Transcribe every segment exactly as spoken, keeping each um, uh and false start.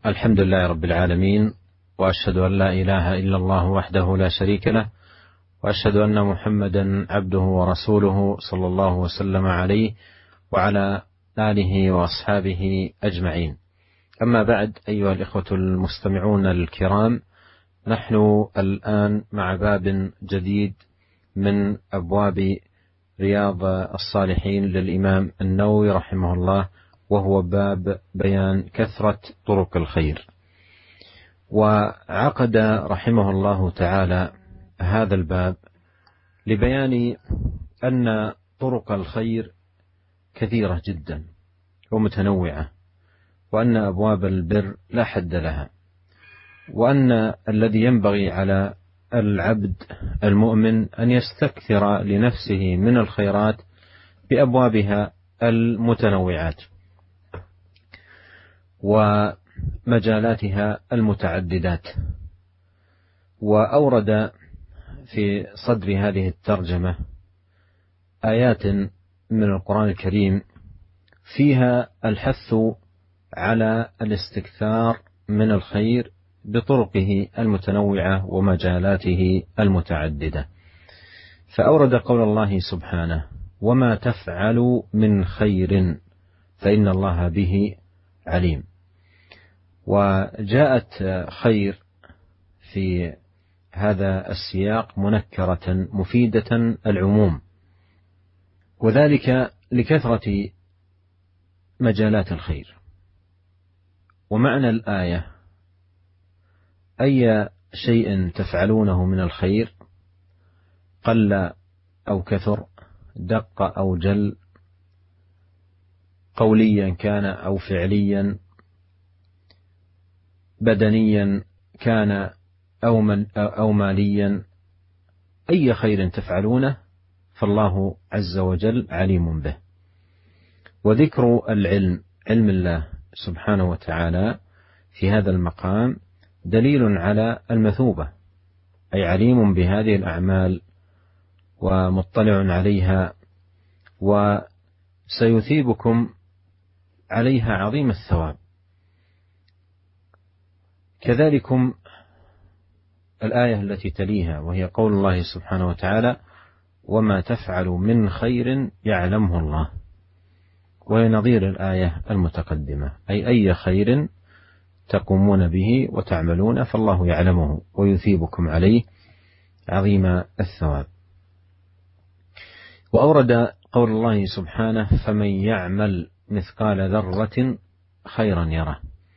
الحمد لله رب العالمين، وأشهد أن لا إله إلا الله وحده لا شريك له، وأشهد أن محمدا عبده ورسوله صلى الله وسلم عليه وعلى آله وأصحابه أجمعين. أما بعد، أيها الإخوة المستمعون الكرام، نحن الآن مع باب جديد من أبواب رياض الصالحين للإمام النووي رحمه الله، وهو باب بيان كثرة طرق الخير. وعقد رحمه الله تعالى هذا الباب لبيان أن طرق الخير كثيرة جدا ومتنوعة، وأن أبواب البر لا حد لها، وأن الذي ينبغي على العبد المؤمن أن يستكثر لنفسه من الخيرات بأبوابها المتنوعات ومجالاتها المتعددات. وأورد في صدر هذه الترجمة آيات من القرآن الكريم فيها الحث على الاستكثار من الخير بطرقه المتنوعة ومجالاته المتعددة. فأورد قول الله سبحانه: وما تفعلوا من خير فإن الله به عليم. وجاءت خير في هذا السياق منكرة مفيدة العموم، وذلك لكثرة مجالات الخير. ومعنى الآية: أي شيء تفعلونه من الخير، قل أو كثر، دق أو جل، قوليا كان أو فعليا، بدنيا كان أو, من أو ماليا، أي خير تفعلونه فالله عز وجل عليم به. وذكر العلم، علم الله سبحانه وتعالى في هذا المقام دليل على المثوبة، أي عليم بهذه الأعمال ومطلع عليها، وسيثيبكم عليها عظيم الثواب. كذلكم الآية التي تليها، وهي قول الله سبحانه وتعالى: وما تفعل من خير يعلمه الله، وهي نظير الآية المتقدمة، أي أي خير تقومون به وتعملون فالله يعلمه ويثيبكم عليه عظيم الثواب. وأورد قول الله سبحانه: فمن يعمل مثقال ذرة خيرا يره،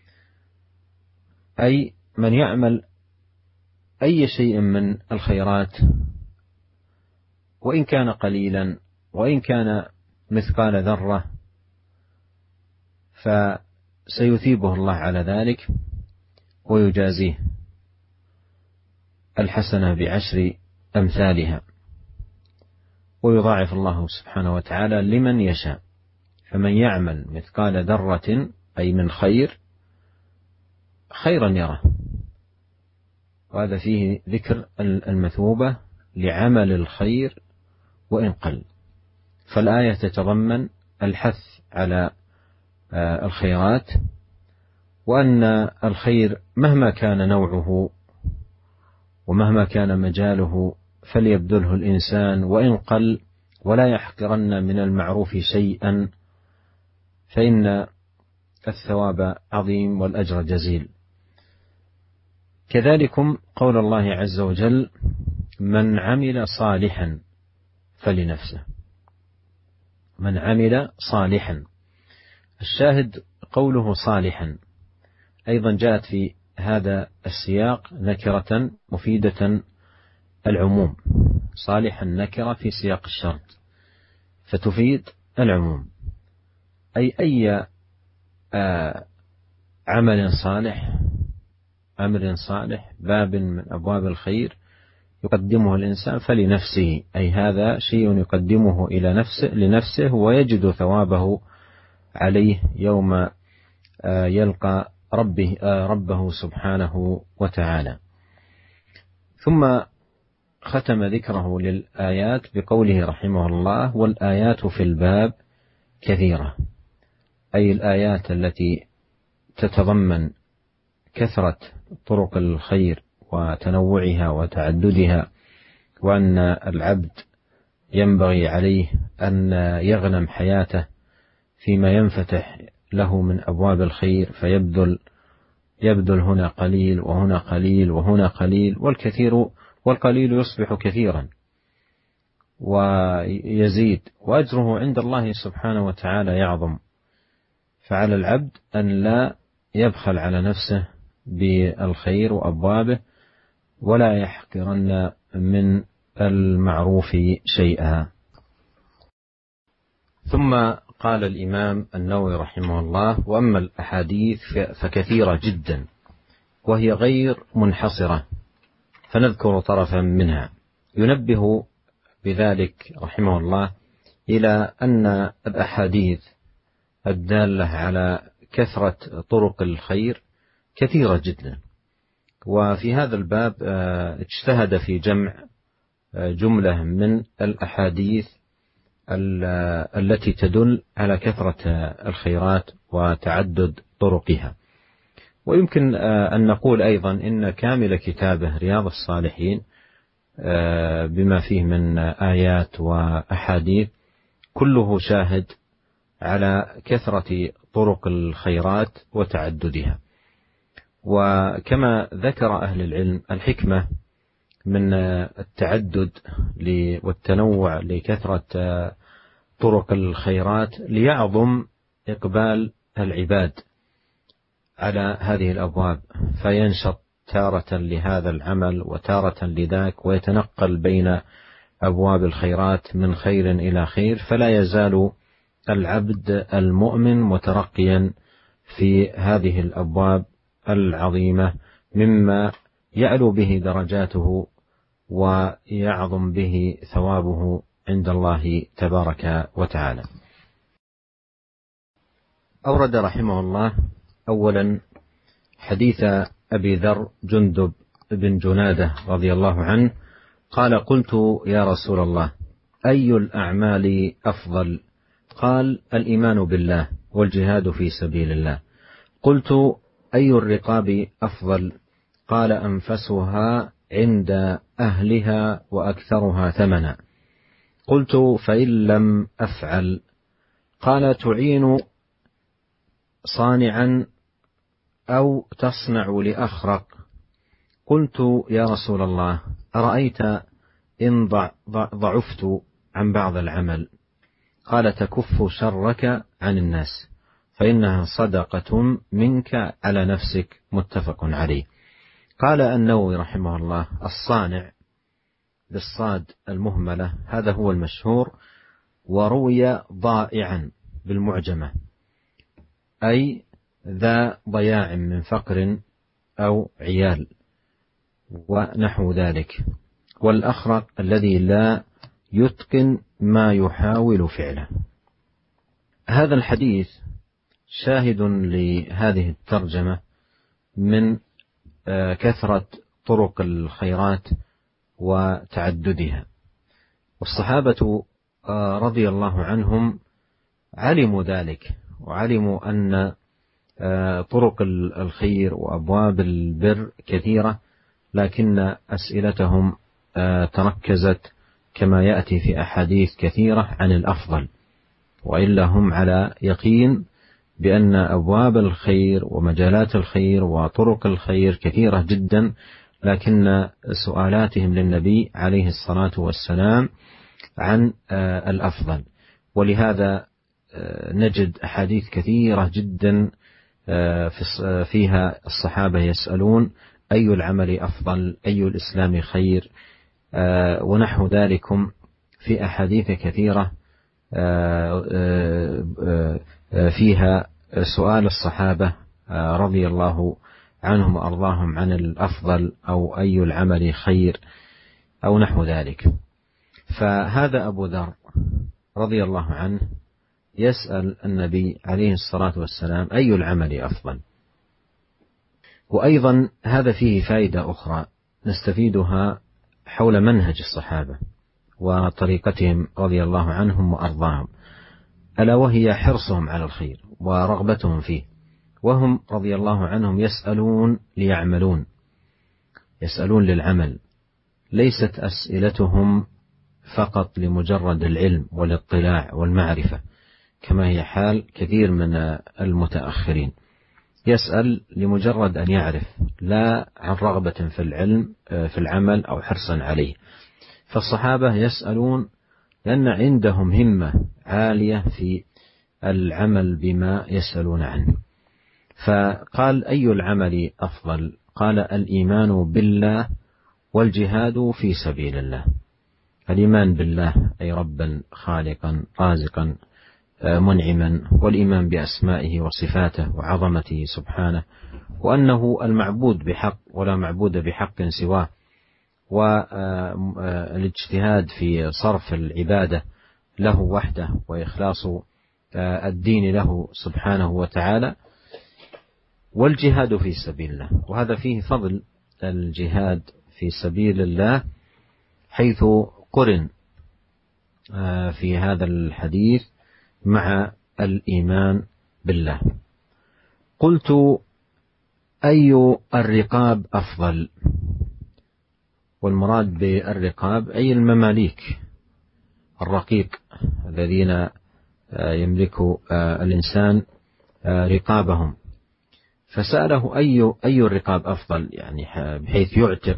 أي من يعمل أي شيء من الخيرات، وإن كان قليلا وإن كان مثقال ذرة، فسيثيبه الله على ذلك ويجازيه الحسنة بعشر أمثالها، ويضاعف الله سبحانه وتعالى لمن يشاء. فمن يعمل مثقال ذرة أي من خير خيرا يره، وهذا فيه ذكر المثوبة لعمل الخير وإن قل. فالآية تتضمن الحث على الخيرات، وأن الخير مهما كان نوعه ومهما كان مجاله فليبذله الإنسان وإن قل، ولا يحقرن من المعروف شيئا، فإن الثواب عظيم والأجر جزيل. كذلكم قول الله عز وجل: من عمل صالحا فلنفسه. من عمل صالحا، الشاهد قوله صالحا، أيضا جاءت في هذا السياق نكرة مفيدة العموم. صالحا نكرة في سياق الشرط فتفيد العموم، أي أي آه عمل صالح، أمر صالح، باب من أبواب الخير يقدمه الإنسان فلنفسه، أي هذا شيء يقدمه إلى نفسه لنفسه ويجد ثوابه عليه يوم يلقى ربه, ربه سبحانه وتعالى. ثم ختم ذكره للآيات بقوله رحمه الله: والآيات في الباب كثيرة، أي الآيات التي تتضمن كثرة طرق الخير وتنوعها وتعددها، وأن العبد ينبغي عليه أن يغنم حياته فيما ينفتح له من أبواب الخير، فيبذل يبذل هنا قليل وهنا قليل وهنا قليل، والكثير والقليل يصبح كثيرا ويزيد، وأجره عند الله سبحانه وتعالى يعظم. فعلى العبد أن لا يبخل على نفسه بالخير وأبوابه، ولا يحقرن من المعروف شيئا. ثم قال الإمام النووي رحمه الله: وأما الأحاديث فكثيرة جدا وهي غير منحصرة، فنذكر طرفا منها. ينبه بذلك رحمه الله إلى أن الأحاديث الدالة على كثرة طرق الخير كثيرة جدا، وفي هذا الباب اجتهد في جمع جملة من الأحاديث التي تدل على كثرة الخيرات وتعدد طرقها. ويمكن أن نقول أيضا إن كامل كتابه رياض الصالحين بما فيه من آيات وأحاديث كله شاهد على كثرة طرق الخيرات وتعددها. وكما ذكر أهل العلم الحكمة من التعدد والتنوع لكثرة طرق الخيرات ليعظم إقبال العباد على هذه الأبواب، فينشط تارة لهذا العمل وتارة لذاك، ويتنقل بين أبواب الخيرات من خير إلى خير، فلا يزال العبد المؤمن مترقيا في هذه الأبواب العظيمة مما يعلو به درجاته ويعظم به ثوابه عند الله تبارك وتعالى. أورد رحمه الله أولا حديث أبي ذر جندب بن جنادة رضي الله عنه قال: قلت يا رسول الله أي الأعمال أفضل؟ قال: الإيمان بالله والجهاد في سبيل الله. قلت: أي الرقاب أفضل؟ قال: أنفسها عند أهلها وأكثرها ثمنا. قلت: فإن لم أفعل؟ قال: تعين صانعا أو تصنع لأخرق. قلت: يا رسول الله أرأيت إن ضعفت عن بعض العمل؟ قال: تكف شرك عن الناس فإنها صدقة منك على نفسك. متفق عليه. قال النووي رحمه الله: الصانع بالصاد المهملة هذا هو المشهور، وروي ضائعا بالمعجمة، أي ذا ضياع من فقر أو عيال ونحو ذلك. والأخرق الذي لا يتقن ما يحاول فعله. هذا الحديث شاهد لهذه الترجمة من كثرة طرق الخيرات وتعددها. والصحابة رضي الله عنهم علموا ذلك، وعلموا أن طرق الخير وأبواب البر كثيرة، لكن أسئلتهم تركزت كما يأتي في أحاديث كثيرة عن الأفضل، وإلا هم على يقين بأن أبواب الخير ومجالات الخير وطرق الخير كثيرة جدا، لكن سؤالاتهم للنبي عليه الصلاة والسلام عن الأفضل. ولهذا نجد أحاديث كثيرة جدا فيها الصحابة يسألون: أي العمل أفضل؟ أي الإسلام خير؟ ونحو ذلكم في أحاديث كثيرة فيها سؤال الصحابة رضي الله عنهم وأرضاهم عن الأفضل أو أي العمل خير أو نحو ذلك. فهذا أبو ذر رضي الله عنه يسأل النبي عليه الصلاة والسلام أي العمل أفضل. وأيضا هذا فيه فائدة أخرى نستفيدها حول منهج الصحابة وطريقتهم رضي الله عنهم وأرضاهم، ألا وهي حرصهم على الخير ورغبتهم فيه، وهم رضي الله عنهم يسألون ليعملون، يسألون للعمل، ليست أسئلتهم فقط لمجرد العلم والاطلاع والمعرفة كما هي حال كثير من المتأخرين، يسأل لمجرد أن يعرف، لا عن رغبة في العلم في العمل أو حرصا عليه. فالصحابة يسألون لأن عندهم همة عالية في العمل بما يسألون عنه. فقال: أي العمل أفضل؟ قال: الإيمان بالله والجهاد في سبيل الله. الإيمان بالله أي ربا خالقا رازقا منعما، والإيمان بأسمائه وصفاته وعظمته سبحانه، وأنه المعبود بحق ولا معبود بحق سواه، والاجتهاد في صرف العبادة له وحده وإخلاص الدين له سبحانه وتعالى، والجهاد في سبيل الله. وهذا فيه فضل الجهاد في سبيل الله، حيث قرن في هذا الحديث مع الإيمان بالله. قلت: أي الرقاب أفضل؟ والمراد بالرقاب أي المماليك، الرقيق الذين يملك الإنسان رقابهم. فسأله: أي أي الرقاب أفضل؟ يعني بحيث يعتق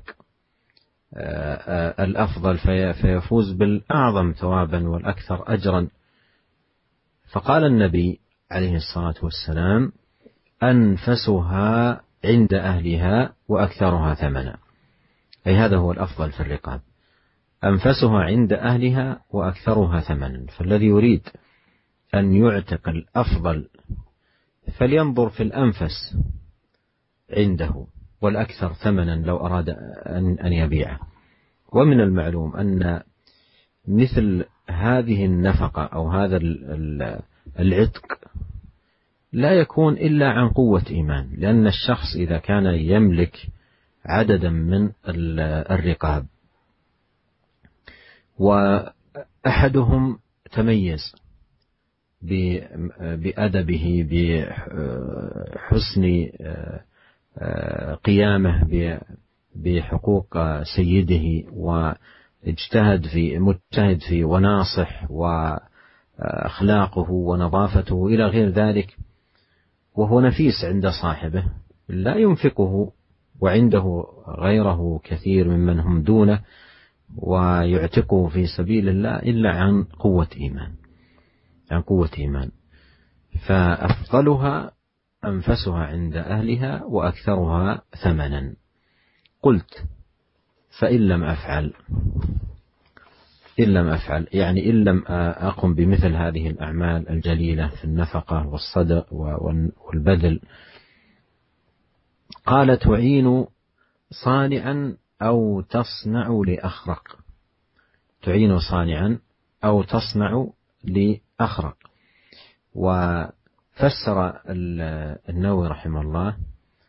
الأفضل فيفوز بالأعظم ثوابا والأكثر أجرا. فقال النبي عليه الصلاة والسلام: أنفسها عند أهلها وأكثرها ثمنا. أي هذا هو الأفضل في الرقاب، أنفسها عند أهلها وأكثرها ثمنا. فالذي يريد أن يعتق الأفضل فلينظر في الأنفس عنده والأكثر ثمنا لو أراد أن يبيعه. ومن المعلوم أن مثل هذه النفقة أو هذا العتق لا يكون إلا عن قوة إيمان، لأن الشخص إذا كان يملك عددا من الرقاب وأحدهم تميز بأدبه بحسن قيامه بحقوق سيده، واجتهد في مجتهد في وناصح وأخلاقه ونظافته إلى غير ذلك، وهو نفيس عند صاحبه لا ينفقه، وعنده غيره كثير ممن هم دونه ويعتقه في سبيل الله إلا عن قوة إيمان، عن قوة إيمان. فأفضلها أنفسها عند أهلها وأكثرها ثمنا. قلت: فإن لم أفعل، إن لم أفعل يعني إن لم أقم بمثل هذه الأعمال الجليلة في النفقة والصدق والبذل. قال: تعين صانعا أو تصنع لأخرق. تعين صانعا أو تصنع لأخرق. وفسر النووي رحمه الله،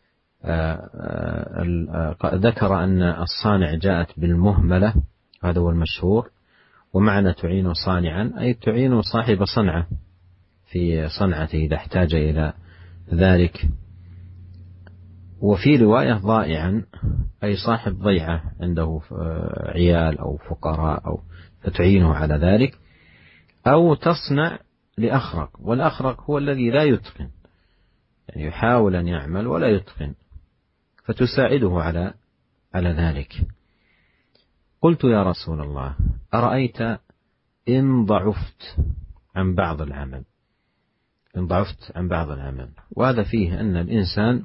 ذكر أن الصانع جاءت بالمهملة، هذا هو المشهور، ومعنى تعين صانعا أي تعين صاحب صنعة في صنعته إذا احتاج إلى ذلك. وفي رواية ضائعا أي صاحب ضيعة عنده عيال أو فقراء أو فتعينه على ذلك. أو تصنع لأخرق، والأخرق هو الذي لا يتقن، يعني يحاول أن يعمل ولا يتقن، فتساعده على على ذلك. قلت: يا رسول الله، أرأيت إن ضعفت عن بعض العمل؟ إن ضعفت عن بعض العمل، وهذا فيه أن الإنسان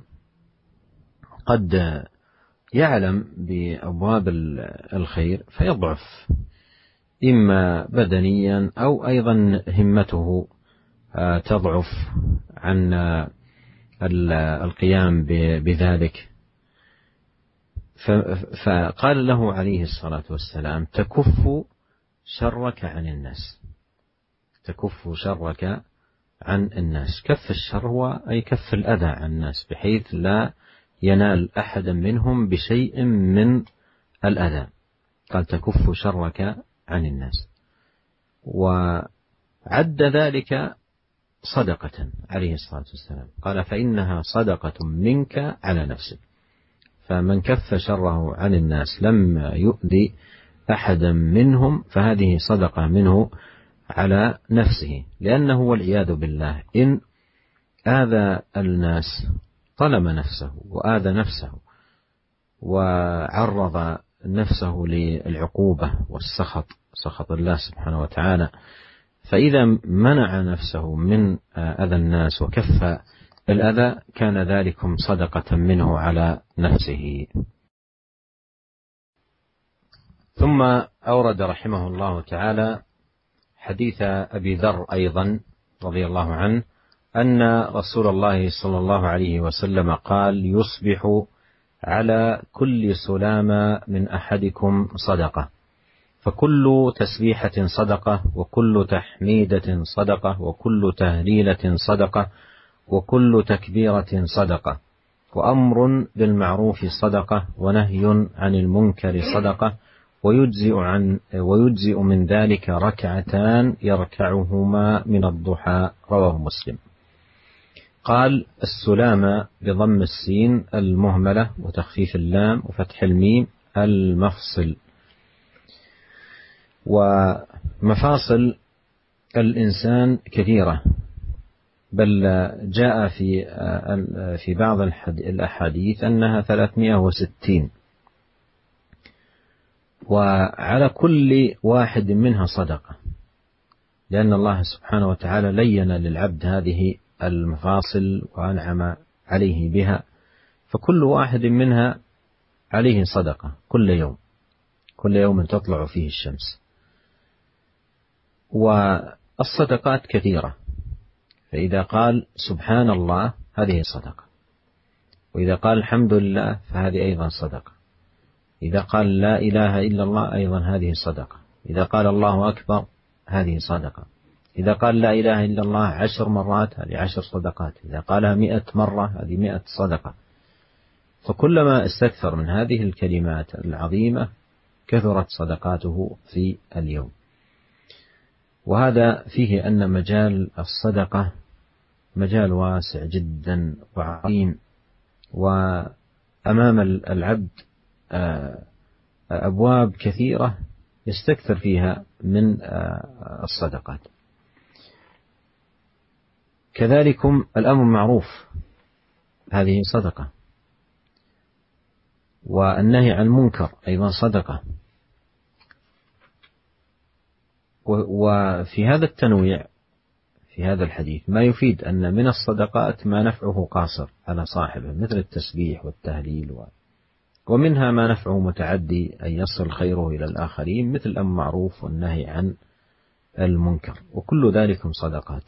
قد يعلم بأبواب الخير فيضعف، إما بدنيا أو أيضا همته تضعف عن القيام بذلك. فقال له عليه الصلاة والسلام: تكف شرك عن الناس. تكف شرك عن الناس. كف الشر هو أي كف الأذى عن الناس، بحيث لا ينال أحدا منهم بشيء من الأذى. قال: تكف شرك عن الناس. وعد ذلك صدقة عليه الصلاة والسلام، قال فإنها صدقة منك على نفسك. فمن كف شره عن الناس لم يؤذي أحدا منهم فهذه صدقة منه على نفسه، لأنه والعياذ بالله إن آذى الناس ظلم نفسه وآذى نفسه وعرض نفسه للعقوبة والسخط، سخط الله سبحانه وتعالى. فإذا منع نفسه من أذى الناس وكف الأذى كان ذلكم صدقة منه على نفسه. ثم أورد رحمه الله تعالى حديث أبي ذر أيضا رضي الله عنه أن رسول الله صلى الله عليه وسلم قال يصبح على كل سلامة من أحدكم صدقة، فكل تسبيحة صدقة، وكل تحميدة صدقة، وكل تهليلة صدقة، وكل تكبيرة صدقة، وأمر بالمعروف صدقة، ونهي عن المنكر صدقة، ويجزئ, عن ويجزئ من ذلك ركعتان يركعهما من الضحى. رواه مسلم. قال السلامة بضم السين المهملة وتخفيف اللام وفتح الميم المفصل. ومفاصل الإنسان كثيرة، بل جاء في في بعض الأحاديث أنها ثلاثمائة وستين، وعلى كل واحد منها صدقة، لأن الله سبحانه وتعالى لين للعبد هذه المفاصل وأنعم عليه بها، فكل واحد منها عليه صدقة كل يوم، كل يوم تطلع فيه الشمس. والصدقات كثيرة، فإذا قال سبحان الله هذه صدقة، وإذا قال الحمد لله فهذه أيضا صدقة، إذا قال لا إله إلا الله أيضا هذه صدقة، إذا قال الله أكبر هذه صدقة، إذا قال لا إله إلا الله عشر مرات هذه عشر صدقات، إذا قالها مئة مرة هذه مئة صدقة. فكلما استكثر من هذه الكلمات العظيمة كثرت صدقاته في اليوم. وهذا فيه أن مجال الصدقة مجال واسع جدا وعظيم، وأمام العبد أبواب كثيرة يستكثر فيها من الصدقات. كذلكم الأمر معروف هذه صدقة، والنهي عن المنكر أيضا صدقة. وفي هذا التنويع في هذا الحديث ما يفيد أن من الصدقات ما نفعه قاصر على صاحبه مثل التسبيح والتهليل، ومنها ما نفعه متعدي أن يصل خيره إلى الآخرين مثل الأمر معروف والنهي عن المنكر، وكل ذلك صدقات.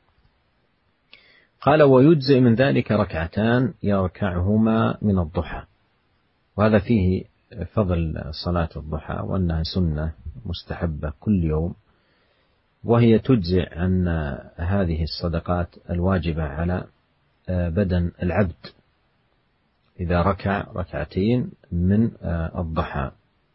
قال ويجزئ من ذلك ركعتان يركعهما من الضحى، وهذا فيه فضل صلاة الضحى وأنها سنة مستحبة كل يوم، وهي تجزئ عن هذه الصدقات الواجبة على بدن العبد إذا ركع ركعتين من الضحى.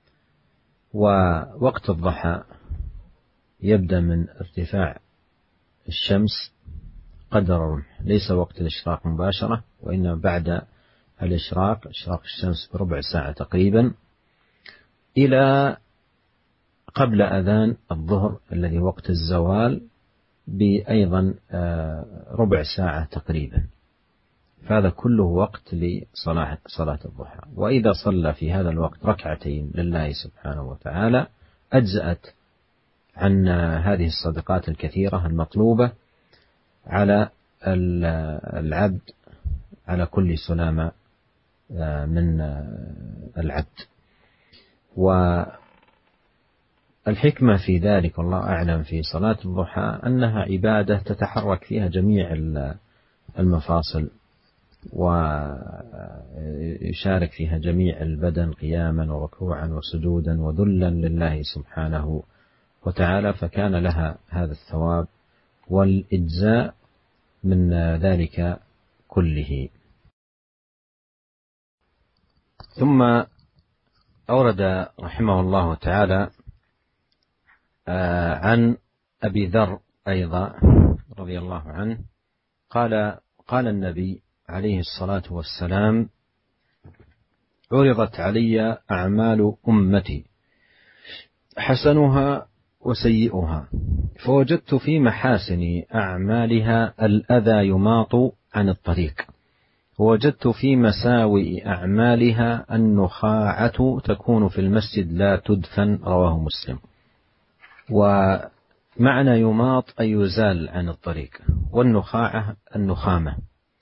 ووقت الضحى يبدأ من ارتفاع الشمس قدر الرمح، ليس وقت الإشراق مباشرة، وإنما بعد الإشراق إشراق الشمس بربع ساعة تقريبا إلى قبل أذان الظهر الذي وقت الزوال بأيضا ربع ساعة تقريبا. فهذا كله وقت لصلاة صلاة الضحى. وإذا صلى في هذا الوقت ركعتين لله سبحانه وتعالى أجزأت عن هذه الصدقات الكثيرة المطلوبة على العبد على كل سلامة من العبد. والحكمة في ذلك والله أعلم في صلاة الضحى أنها عبادة تتحرك فيها جميع المفاصل، ويشارك فيها جميع البدن قياما وركوعا وسجودا وذلا لله سبحانه وتعالى، فكان لها هذا الثواب والإجزاء من ذلك كله. ثم أورد رحمه الله تعالى عن أبي ذر أيضا رضي الله عنه قال قال النبي عليه الصلاة والسلام: عرضت علي أعمال أمتي حسنها وسيئها، فوجدت في محاسن أعمالها الأذى يماط عن الطريق، ووجدت في مساوئ أعمالها النخاعة تكون في المسجد لا تدفن. رواه مسلم. ومعنى يماط أي يزال عن الطريق، والنخاعة النخامة.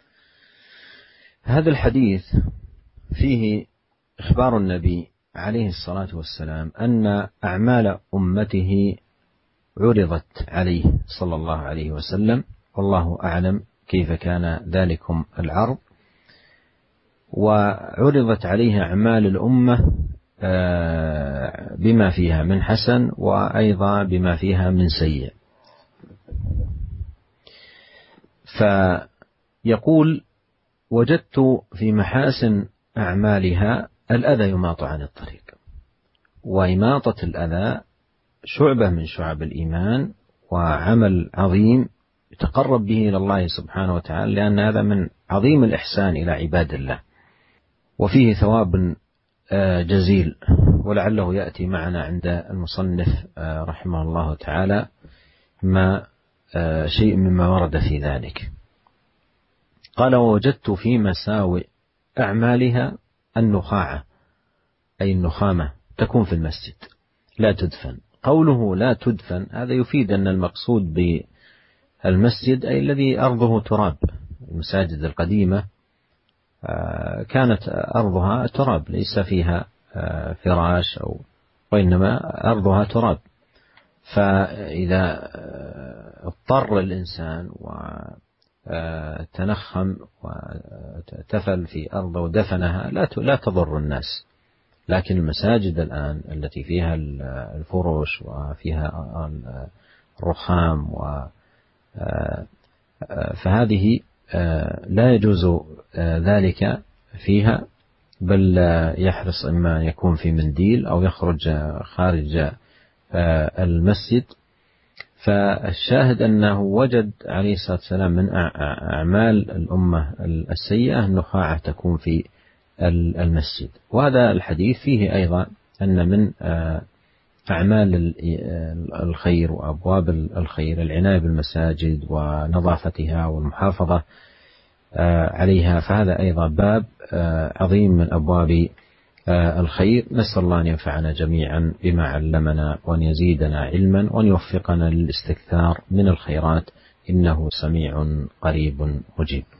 هذا الحديث فيه إخبار النبي عليه الصلاة والسلام أن أعمال أمته عرضت عليه صلى الله عليه وسلم، والله أعلم كيف كان ذلكم العرض. وعرضت عليه أعمال الأمة بما فيها من حسن، وأيضا بما فيها من سيء. فيقول: وجدت في محاسن أعمالها الأذى يماط عن الطريق. وإماطة الأذى شعبة من شعب الإيمان، وعمل عظيم يتقرب به إلى الله سبحانه وتعالى، لأن هذا من عظيم الإحسان إلى عباد الله، وفيه ثواب جزيل. ولعله يأتي معنا عند المصنف رحمه الله تعالى ما شيء مما ورد في ذلك. قال: ووجدت في مساوئ أعمالها النخاعة، أي النخامة تكون في المسجد لا تدفن. قوله لا تدفن هذا يفيد أن المقصود بالمسجد أي الذي أرضه تراب. المساجد القديمة كانت أرضها تراب، ليس فيها فراش أو وإنما أرضها تراب. فإذا اضطر الإنسان وتنخم وتفل في أرض ودفنها لا تضر الناس. لكن المساجد الآن التي فيها الفروش وفيها الرخام فهذه لا يجوز ذلك فيها، بل يحرص إما يكون في منديل أو يخرج خارج المسجد. فالشاهد أنه وجد عليه الصلاة والسلام من أعمال الأمة السيئة النخاعة تكون في المسجد. وهذا الحديث فيه أيضا أن من أعمال الخير وأبواب الخير العناية بالمساجد ونظافتها والمحافظة عليها، فهذا أيضا باب عظيم من أبواب الخير. نسأل الله أن ينفعنا جميعا بما علمنا، وأن يزيدنا علما، وأن يوفقنا للاستكثار من الخيرات، إنه سميع قريب مجيب.